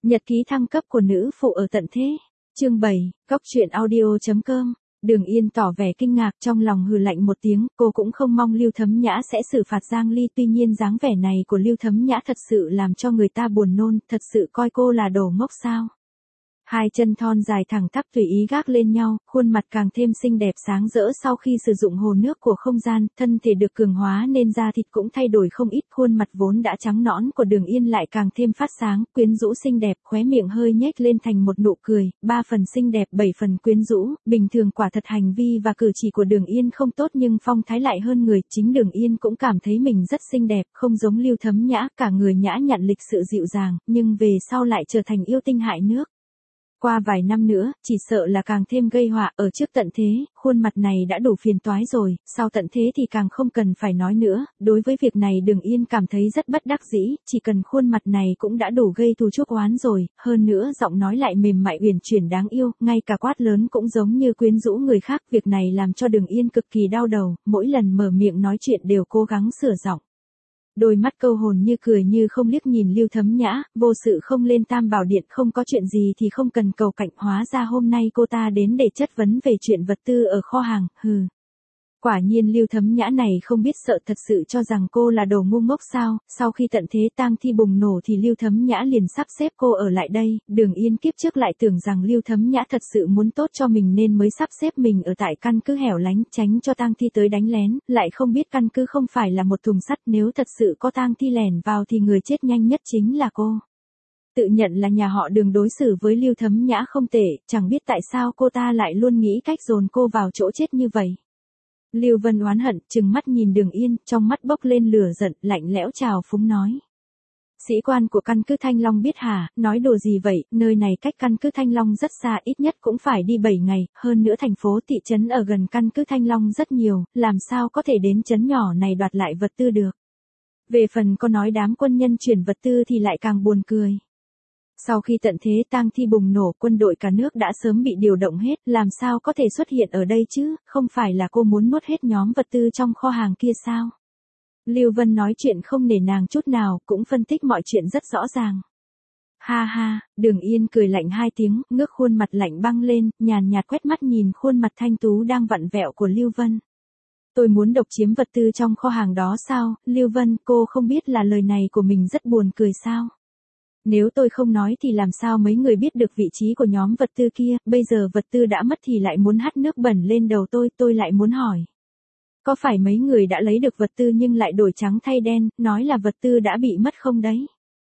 Nhật ký thăng cấp của nữ phụ ở tận thế. Chương 7, Cóc truyện audio.com. Đường Yên tỏ vẻ kinh ngạc, trong lòng hừ lạnh một tiếng, cô cũng không mong Lưu Thấm Nhã sẽ xử phạt Giang Ly, tuy nhiên dáng vẻ này của Lưu Thấm Nhã thật sự làm cho người ta buồn nôn, thật sự coi cô là đồ ngốc sao? Hai chân thon dài thẳng tắp tùy ý gác lên nhau, khuôn mặt càng thêm xinh đẹp sáng rỡ sau khi sử dụng hồ nước của không gian, thân thể được cường hóa nên da thịt cũng thay đổi không ít, khuôn mặt vốn đã trắng nõn của Đường Yên lại càng thêm phát sáng, quyến rũ xinh đẹp, khóe miệng hơi nhếch lên thành một nụ cười, 3 phần xinh đẹp 7 phần quyến rũ, bình thường quả thật hành vi và cử chỉ của Đường Yên không tốt nhưng phong thái lại hơn người, chính Đường Yên cũng cảm thấy mình rất xinh đẹp, không giống Lưu Thấm Nhã, cả người nhã nhặn lịch sự dịu dàng, nhưng về sau lại trở thành yêu tinh hại nước. Qua vài năm nữa, chỉ sợ là càng thêm gây họa, ở trước tận thế, khuôn mặt này đã đủ phiền toái rồi, sau tận thế thì càng không cần phải nói nữa, đối với việc này Đường Yên cảm thấy rất bất đắc dĩ, chỉ cần khuôn mặt này cũng đã đủ gây thù chuốc oán rồi, hơn nữa giọng nói lại mềm mại uyển chuyển đáng yêu, ngay cả quát lớn cũng giống như quyến rũ người khác, việc này làm cho Đường Yên cực kỳ đau đầu, mỗi lần mở miệng nói chuyện đều cố gắng sửa giọng. Đôi mắt câu hồn như cười như không liếc nhìn Lưu Thấm Nhã, vô sự không lên Tam Bảo Điện, không có chuyện gì thì không cần cầu cạnh, hóa ra hôm nay cô ta đến để chất vấn về chuyện vật tư ở kho hàng, hừ. Quả nhiên Lưu Thấm Nhã này không biết sợ, thật sự cho rằng cô là đồ ngu ngốc sao, sau khi tận thế tang thi bùng nổ thì Lưu Thấm Nhã liền sắp xếp cô ở lại đây, Đường Yên kiếp trước lại tưởng rằng Lưu Thấm Nhã thật sự muốn tốt cho mình nên mới sắp xếp mình ở tại căn cứ hẻo lánh, tránh cho tang thi tới đánh lén, lại không biết căn cứ không phải là một thùng sắt, nếu thật sự có tang thi lẻn vào thì người chết nhanh nhất chính là cô. Tự nhận là nhà họ Đường đối xử với Lưu Thấm Nhã không tệ, chẳng biết tại sao cô ta lại luôn nghĩ cách dồn cô vào chỗ chết như vậy. Lưu Vân oán hận, trừng mắt nhìn Đường Yên, trong mắt bốc lên lửa giận, lạnh lẽo trào phúng nói. Sĩ quan của căn cứ Thanh Long biết hả, nói đùa gì vậy, nơi này cách căn cứ Thanh Long rất xa, ít nhất cũng phải đi 7 ngày, hơn nữa thành phố thị trấn ở gần căn cứ Thanh Long rất nhiều, làm sao có thể đến trấn nhỏ này đoạt lại vật tư được. Về phần có nói đám quân nhân chuyển vật tư thì lại càng buồn cười. Sau khi tận thế tang thi bùng nổ, quân đội cả nước đã sớm bị điều động hết, làm sao có thể xuất hiện ở đây chứ, không phải là cô muốn nuốt hết nhóm vật tư trong kho hàng kia sao? Lưu Vân nói chuyện không nể nàng chút nào, cũng phân tích mọi chuyện rất rõ ràng. Ha ha, Đường Yên cười lạnh hai tiếng, ngước khuôn mặt lạnh băng lên, nhàn nhạt quét mắt nhìn khuôn mặt thanh tú đang vặn vẹo của Lưu Vân. Tôi muốn độc chiếm vật tư trong kho hàng đó sao, Lưu Vân, cô không biết là lời này của mình rất buồn cười sao? Nếu tôi không nói thì làm sao mấy người biết được vị trí của nhóm vật tư kia, bây giờ vật tư đã mất thì lại muốn hắt nước bẩn lên đầu tôi lại muốn hỏi. Có phải mấy người đã lấy được vật tư nhưng lại đổi trắng thay đen, nói là vật tư đã bị mất không đấy?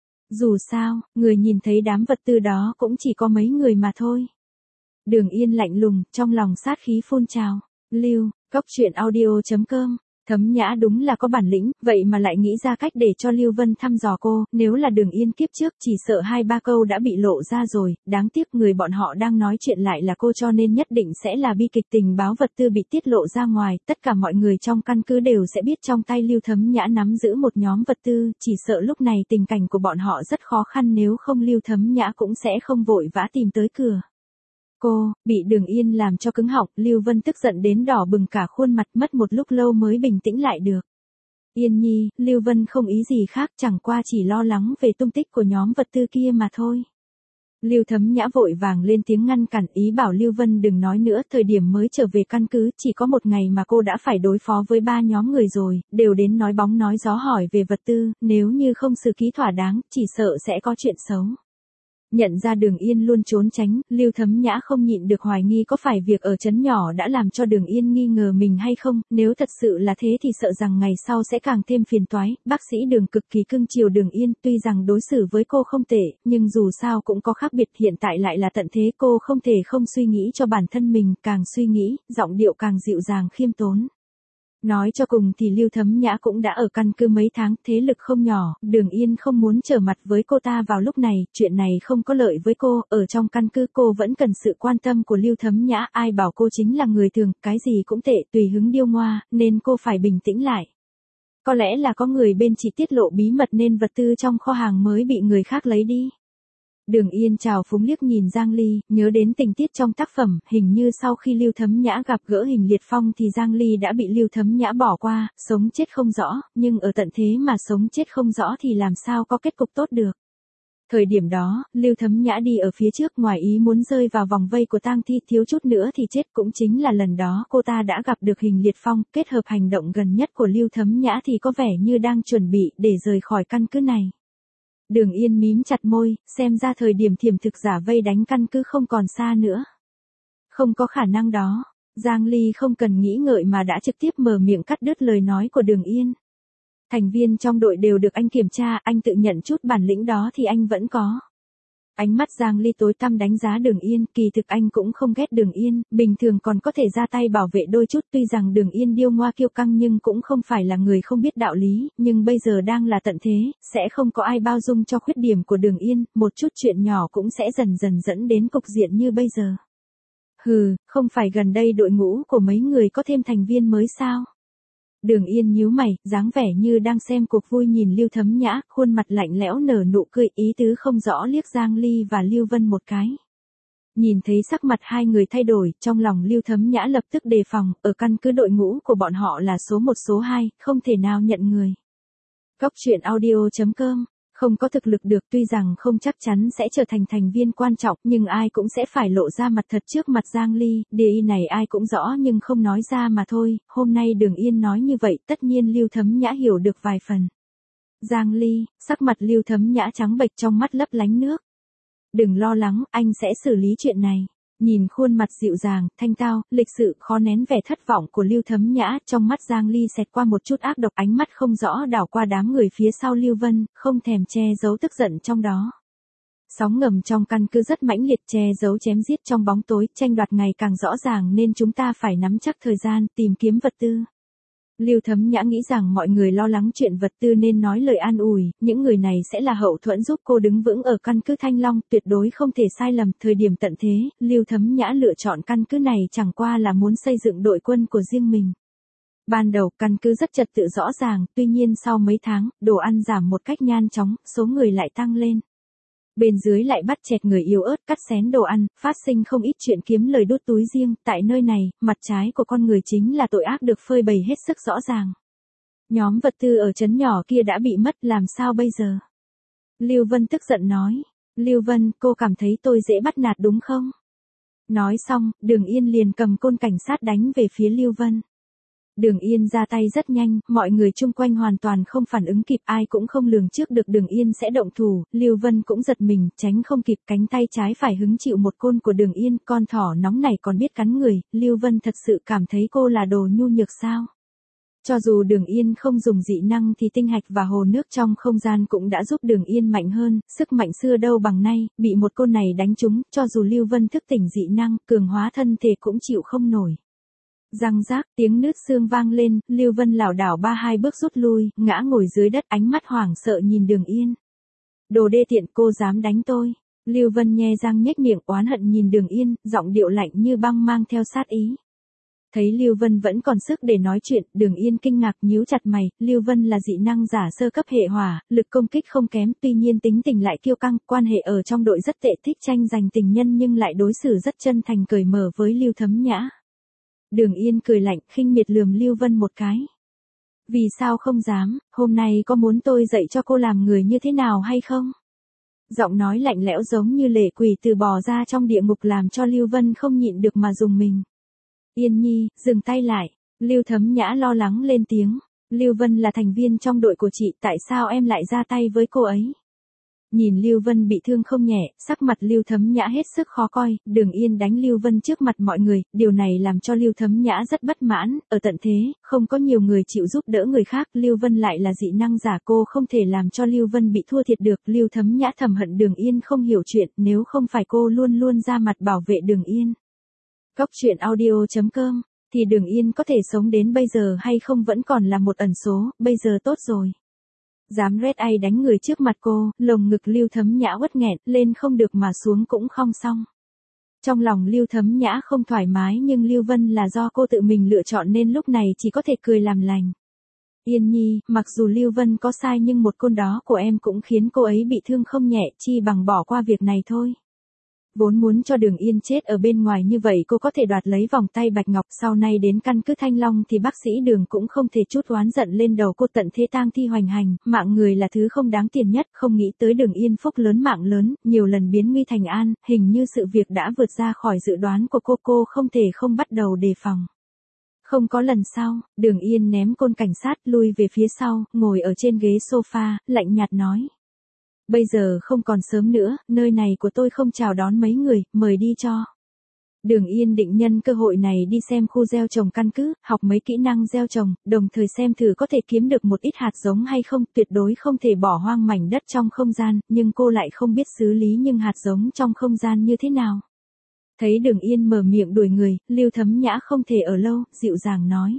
Dù sao, người nhìn thấy đám vật tư đó cũng chỉ có mấy người mà thôi. Đường Yên lạnh lùng, trong lòng sát khí phun trào. Lưu, Cóc truyện audio.com. Thấm Nhã đúng là có bản lĩnh, vậy mà lại nghĩ ra cách để cho Lưu Vân thăm dò cô, nếu là Đường Yên kiếp trước chỉ sợ 2-3 câu đã bị lộ ra rồi, đáng tiếc người bọn họ đang nói chuyện lại là cô cho nên nhất định sẽ là bi kịch, tình báo vật tư bị tiết lộ ra ngoài, tất cả mọi người trong căn cứ đều sẽ biết trong tay Lưu Thấm Nhã nắm giữ một nhóm vật tư, chỉ sợ lúc này tình cảnh của bọn họ rất khó khăn, nếu không Lưu Thấm Nhã cũng sẽ không vội vã tìm tới cửa. Cô, bị Đường Yên làm cho cứng họng, Lưu Vân tức giận đến đỏ bừng cả khuôn mặt, mất một lúc lâu mới bình tĩnh lại được. Yên Nhi, Lưu Vân không ý gì khác, chẳng qua chỉ lo lắng về tung tích của nhóm vật tư kia mà thôi. Lưu Thấm Nhã vội vàng lên tiếng ngăn cản, ý bảo Lưu Vân đừng nói nữa, thời điểm mới trở về căn cứ, chỉ có một ngày mà cô đã phải đối phó với 3 nhóm người rồi, đều đến nói bóng nói gió hỏi về vật tư, nếu như không xử ký thỏa đáng, chỉ sợ sẽ có chuyện xấu. Nhận ra Đường Yên luôn trốn tránh, Lưu Thấm Nhã không nhịn được hoài nghi có phải việc ở trấn nhỏ đã làm cho Đường Yên nghi ngờ mình hay không, nếu thật sự là thế thì sợ rằng ngày sau sẽ càng thêm phiền toái. Bác sĩ Đường cực kỳ cưng chiều Đường Yên, tuy rằng đối xử với cô không tệ, nhưng dù sao cũng có khác biệt, hiện tại lại là tận thế, cô không thể không suy nghĩ cho bản thân mình, càng suy nghĩ, giọng điệu càng dịu dàng khiêm tốn. Nói cho cùng thì Lưu Thấm Nhã cũng đã ở căn cứ mấy tháng, thế lực không nhỏ, Đường Yên không muốn trở mặt với cô ta vào lúc này, chuyện này không có lợi với cô, ở trong căn cứ cô vẫn cần sự quan tâm của Lưu Thấm Nhã, ai bảo cô chính là người thường, cái gì cũng tệ, tùy hứng điêu ngoa, nên cô phải bình tĩnh lại. Có lẽ là có người bên chị tiết lộ bí mật nên vật tư trong kho hàng mới bị người khác lấy đi. Đường Yên trào phúng liếc nhìn Giang Ly, nhớ đến tình tiết trong tác phẩm, hình như sau khi Lưu Thấm Nhã gặp gỡ Hình Liệt Phong thì Giang Ly đã bị Lưu Thấm Nhã bỏ qua, sống chết không rõ, nhưng ở tận thế mà sống chết không rõ thì làm sao có kết cục tốt được. Thời điểm đó, Lưu Thấm Nhã đi ở phía trước ngoài ý muốn rơi vào vòng vây của tang thi, thiếu chút nữa thì chết, cũng chính là lần đó cô ta đã gặp được Hình Liệt Phong, kết hợp hành động gần nhất của Lưu Thấm Nhã thì có vẻ như đang chuẩn bị để rời khỏi căn cứ này. Đường Yên mím chặt môi, xem ra thời điểm thiểm thực giả vây đánh căn cứ không còn xa nữa. Không có khả năng đó. Giang Ly không cần nghĩ ngợi mà đã trực tiếp mở miệng cắt đứt lời nói của Đường Yên. Thành viên trong đội đều được anh kiểm tra, anh tự nhận chút bản lĩnh đó thì anh vẫn có. Ánh mắt Giang Ly tối tăm đánh giá Đường Yên, kỳ thực anh cũng không ghét Đường Yên, bình thường còn có thể ra tay bảo vệ đôi chút, tuy rằng Đường Yên điêu ngoa kiêu căng nhưng cũng không phải là người không biết đạo lý, nhưng bây giờ đang là tận thế, sẽ không có ai bao dung cho khuyết điểm của Đường Yên, một chút chuyện nhỏ cũng sẽ dần dần dẫn đến cục diện như bây giờ. Hừ, không phải gần đây đội ngũ của mấy người có thêm thành viên mới sao? Đường Yên nhíu mày, dáng vẻ như đang xem cuộc vui nhìn Lưu Thấm Nhã, khuôn mặt lạnh lẽo nở nụ cười, ý tứ không rõ liếc Giang Ly và Lưu Vân một cái. Nhìn thấy sắc mặt hai người thay đổi, trong lòng Lưu Thấm Nhã lập tức đề phòng, ở căn cứ đội ngũ của bọn họ là số 1 số 2, không thể nào nhận người. Góc truyện audio.com. Không có thực lực được, tuy rằng không chắc chắn sẽ trở thành thành viên quan trọng, nhưng ai cũng sẽ phải lộ ra mặt thật trước mặt Giang Ly, điều này ai cũng rõ nhưng không nói ra mà thôi, hôm nay Đường Yên nói như vậy, tất nhiên Lưu Thấm Nhã hiểu được vài phần. Giang Ly, sắc mặt Lưu Thấm Nhã trắng bệch, trong mắt lấp lánh nước. Đừng lo lắng, anh sẽ xử lý chuyện này. Nhìn khuôn mặt dịu dàng, thanh tao, lịch sự, khó nén vẻ thất vọng của Lưu Thấm Nhã, trong mắt Giang Ly xẹt qua một chút ác độc, ánh mắt không rõ đảo qua đám người phía sau Lưu Vân, không thèm che giấu tức giận trong đó. Sóng ngầm trong căn cứ rất mãnh liệt, che giấu chém giết trong bóng tối, tranh đoạt ngày càng rõ ràng nên chúng ta phải nắm chắc thời gian, tìm kiếm vật tư. Lưu Thấm Nhã nghĩ rằng mọi người lo lắng chuyện vật tư nên nói lời an ủi, những người này sẽ là hậu thuẫn giúp cô đứng vững ở căn cứ Thanh Long, tuyệt đối không thể sai lầm. Thời điểm tận thế, Lưu Thấm Nhã lựa chọn căn cứ này chẳng qua là muốn xây dựng đội quân của riêng mình. Ban đầu căn cứ rất trật tự rõ ràng, tuy nhiên sau mấy tháng, đồ ăn giảm một cách nhanh chóng, số người lại tăng lên. Bên dưới lại bắt chẹt người yếu ớt, cắt xén đồ ăn, phát sinh không ít chuyện kiếm lời đốt túi riêng, tại nơi này, mặt trái của con người chính là tội ác được phơi bày hết sức rõ ràng. Nhóm vật tư ở trấn nhỏ kia đã bị mất, làm sao bây giờ? Lưu Vân tức giận nói. Lưu Vân, cô cảm thấy tôi dễ bắt nạt đúng không? Nói xong, Đường Yên liền cầm côn cảnh sát đánh về phía Lưu Vân. Đường Yên ra tay rất nhanh, mọi người chung quanh hoàn toàn không phản ứng kịp, ai cũng không lường trước được Đường Yên sẽ động thủ, Lưu Vân cũng giật mình, tránh không kịp, cánh tay trái phải hứng chịu một côn của Đường Yên, con thỏ nóng này còn biết cắn người, Lưu Vân thật sự cảm thấy cô là đồ nhu nhược sao? Cho dù Đường Yên không dùng dị năng thì tinh hạch và hồ nước trong không gian cũng đã giúp Đường Yên mạnh hơn, sức mạnh xưa đâu bằng nay, bị một côn này đánh trúng, cho dù Lưu Vân thức tỉnh dị năng, cường hóa thân thể cũng chịu không nổi. Răng rác, tiếng nứt xương vang lên, Lưu Vân lảo đảo 3-2 bước rút lui, ngã ngồi dưới đất, ánh mắt hoảng sợ nhìn Đường Yên. Đồ đê tiện, cô dám đánh tôi. Lưu Vân nhe răng nhếch miệng oán hận nhìn Đường Yên, giọng điệu lạnh như băng mang theo sát ý. Thấy Lưu Vân vẫn còn sức để nói chuyện, Đường Yên kinh ngạc nhíu chặt mày, Lưu Vân là dị năng giả sơ cấp hệ hỏa, lực công kích không kém, tuy nhiên tính tình lại kiêu căng, quan hệ ở trong đội rất tệ, thích tranh giành tình nhân nhưng lại đối xử rất chân thành cởi mở với Lưu Thấm Nhã. Đường Yên cười lạnh, khinh miệt lườm Lưu Vân một cái. Vì sao không dám, hôm nay có muốn tôi dạy cho cô làm người như thế nào hay không? Giọng nói lạnh lẽo giống như lệ quỷ từ bò ra trong địa ngục làm cho Lưu Vân không nhịn được mà rùng mình. Yên Nhi, dừng tay lại. Lưu Thấm Nhã lo lắng lên tiếng. Lưu Vân là thành viên trong đội của chị, tại sao em lại ra tay với cô ấy? Nhìn Lưu Vân bị thương không nhẹ, sắc mặt Lưu Thấm Nhã hết sức khó coi, Đường Yên đánh Lưu Vân trước mặt mọi người, điều này làm cho Lưu Thấm Nhã rất bất mãn, ở tận thế, không có nhiều người chịu giúp đỡ người khác, Lưu Vân lại là dị năng giả, cô không thể làm cho Lưu Vân bị thua thiệt được, Lưu Thấm Nhã thầm hận Đường Yên không hiểu chuyện, nếu không phải cô luôn luôn ra mặt bảo vệ Đường Yên. Góc truyện audio.com, thì Đường Yên có thể sống đến bây giờ hay không vẫn còn là một ẩn số, bây giờ tốt rồi. Dám red ai đánh người trước mặt cô, lồng ngực Lưu Thấm Nhã uất nghẹn, lên không được mà xuống cũng không xong. Trong lòng Lưu Thấm Nhã không thoải mái nhưng Lưu Vân là do cô tự mình lựa chọn nên lúc này chỉ có thể cười làm lành. Yên Nhi, mặc dù Lưu Vân có sai nhưng một côn đó của em cũng khiến cô ấy bị thương không nhẹ, chi bằng bỏ qua việc này thôi. Vốn muốn cho Đường Yên chết ở bên ngoài như vậy cô có thể đoạt lấy vòng tay bạch ngọc, sau này đến căn cứ Thanh Long thì bác sĩ Đường cũng không thể chút oán giận lên đầu cô, tận thế tang thi hoành hành, mạng người là thứ không đáng tiền nhất, không nghĩ tới Đường Yên phúc lớn mạng lớn, nhiều lần biến nguy thành an, hình như sự việc đã vượt ra khỏi dự đoán của cô không thể không bắt đầu đề phòng. Không có lần sau, Đường Yên ném côn cảnh sát lui về phía sau, ngồi ở trên ghế sofa, lạnh nhạt nói. Bây giờ không còn sớm nữa, nơi này của tôi không chào đón mấy người, mời đi cho. Đường Yên định nhân cơ hội này đi xem khu gieo trồng căn cứ, học mấy kỹ năng gieo trồng, đồng thời xem thử có thể kiếm được một ít hạt giống hay không, tuyệt đối không thể bỏ hoang mảnh đất trong không gian, nhưng cô lại không biết xử lý những hạt giống trong không gian như thế nào. Thấy Đường Yên mở miệng đuổi người, Lưu Thấm Nhã không thể ở lâu, dịu dàng nói.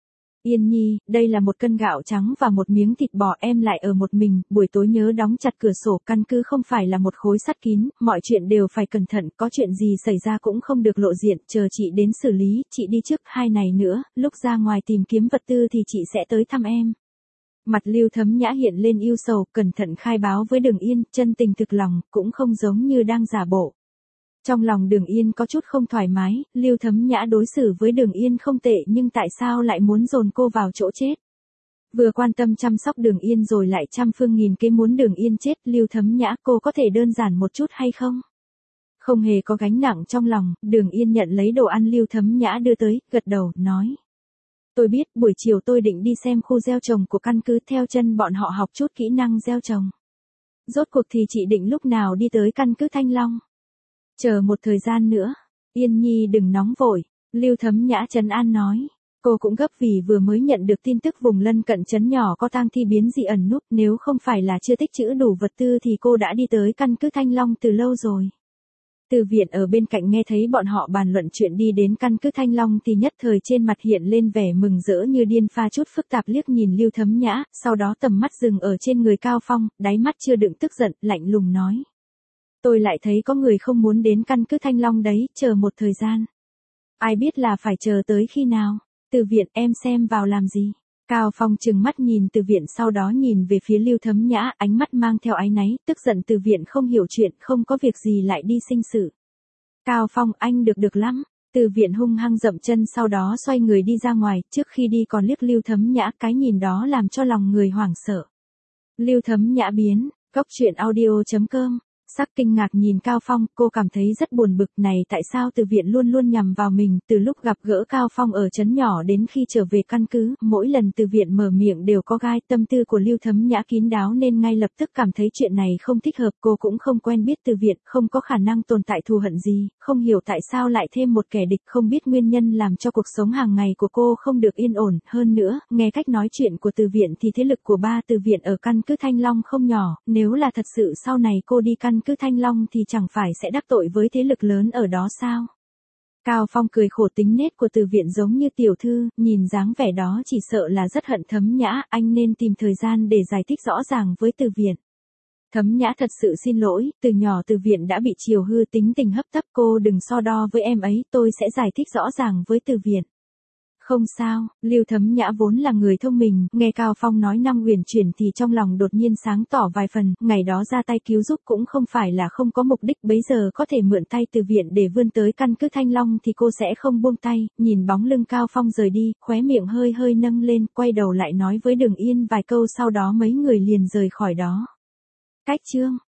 Yên Nhi, đây là 1 cân gạo trắng và 1 miếng thịt bò, em lại ở một mình, buổi tối nhớ đóng chặt cửa sổ, căn cứ không phải là một khối sắt kín, mọi chuyện đều phải cẩn thận, có chuyện gì xảy ra cũng không được lộ diện, chờ chị đến xử lý, chị đi trước 2 ngày nữa, lúc ra ngoài tìm kiếm vật tư thì chị sẽ tới thăm em. Mặt Lưu Thấm Nhã hiện lên ưu sầu, cẩn thận khai báo với Đường Yên, chân tình thực lòng, cũng không giống như đang giả bộ. Trong lòng Đường Yên có chút không thoải mái, Lưu Thấm Nhã đối xử với Đường Yên không tệ nhưng tại sao lại muốn dồn cô vào chỗ chết? Vừa quan tâm chăm sóc Đường Yên rồi lại trăm phương nghìn kế muốn Đường Yên chết, Lưu Thấm Nhã cô có thể đơn giản một chút hay không? Không hề có gánh nặng trong lòng, Đường Yên nhận lấy đồ ăn Lưu Thấm Nhã đưa tới, gật đầu, nói. Tôi biết, buổi chiều tôi định đi xem khu gieo trồng của căn cứ, theo chân bọn họ học chút kỹ năng gieo trồng. Rốt cuộc thì chị định lúc nào đi tới căn cứ Thanh Long? Chờ một thời gian nữa. Yên Nhi đừng nóng vội. Lưu Thấm Nhã trấn an nói. Cô cũng gấp vì vừa mới nhận được tin tức vùng lân cận trấn nhỏ có tang thi biến dị ẩn núp, nếu không phải là chưa tích trữ đủ vật tư thì cô đã đi tới căn cứ Thanh Long từ lâu rồi. Từ Viện ở bên cạnh nghe thấy bọn họ bàn luận chuyện đi đến căn cứ Thanh Long thì nhất thời trên mặt hiện lên vẻ mừng rỡ như điên, pha chút phức tạp liếc nhìn Lưu Thấm Nhã, sau đó tầm mắt dừng ở trên người Cao Phong, đáy mắt chưa đựng tức giận, lạnh lùng nói. Tôi lại thấy có người không muốn đến căn cứ Thanh Long đấy, chờ một thời gian. Ai biết là phải chờ tới khi nào? Từ Viện, em xem vào làm gì? Cao Phong trừng mắt nhìn Từ Viện, sau đó nhìn về phía Lưu Thấm Nhã, ánh mắt mang theo áy náy, tức giận Từ Viện không hiểu chuyện, không có việc gì lại đi sinh sự. Cao Phong, anh được lắm. Từ Viện hung hăng dậm chân, sau đó xoay người đi ra ngoài, trước khi đi còn liếc Lưu Thấm Nhã, cái nhìn đó làm cho lòng người hoảng sợ. Lưu Thấm Nhã biến, Cốc Truyện Audio.com. Sắc kinh ngạc nhìn Cao Phong, cô cảm thấy rất buồn bực, này tại sao Từ Viện luôn luôn nhằm vào mình, từ lúc gặp gỡ Cao Phong ở trấn nhỏ đến khi trở về căn cứ, mỗi lần Từ Viện mở miệng đều có gai, tâm tư của Lưu Thấm Nhã kín đáo nên ngay lập tức cảm thấy chuyện này không thích hợp, cô cũng không quen biết Từ Viện, không có khả năng tồn tại thù hận gì, không hiểu tại sao lại thêm một kẻ địch, không biết nguyên nhân làm cho cuộc sống hàng ngày của cô không được yên ổn, hơn nữa, nghe cách nói chuyện của Từ Viện thì thế lực của ba Từ Viện ở căn cứ Thanh Long không nhỏ, nếu là thật sự sau này cô đi căn cứ Thanh Long thì chẳng phải sẽ đắc tội với thế lực lớn ở đó sao? Cao Phong cười khổ, tính nết của Từ Viện giống như tiểu thư, nhìn dáng vẻ đó chỉ sợ là rất hận Thấm Nhã, anh nên tìm thời gian để giải thích rõ ràng với Từ Viện. Thấm Nhã thật sự xin lỗi, từ nhỏ Từ Viện đã bị chiều hư, tính tình hấp tấp, cô đừng so đo với em ấy, tôi sẽ giải thích rõ ràng với Từ Viện. Không sao, Lưu Thấm Nhã vốn là người thông minh, nghe Cao Phong nói năng uyển chuyển thì trong lòng đột nhiên sáng tỏ vài phần, ngày đó ra tay cứu giúp cũng không phải là không có mục đích, bấy giờ có thể mượn tay Từ Viện để vươn tới căn cứ Thanh Long thì cô sẽ không buông tay, nhìn bóng lưng Cao Phong rời đi, khóe miệng hơi hơi nâng lên, quay đầu lại nói với Đường Yên vài câu, sau đó mấy người liền rời khỏi đó. Cách chương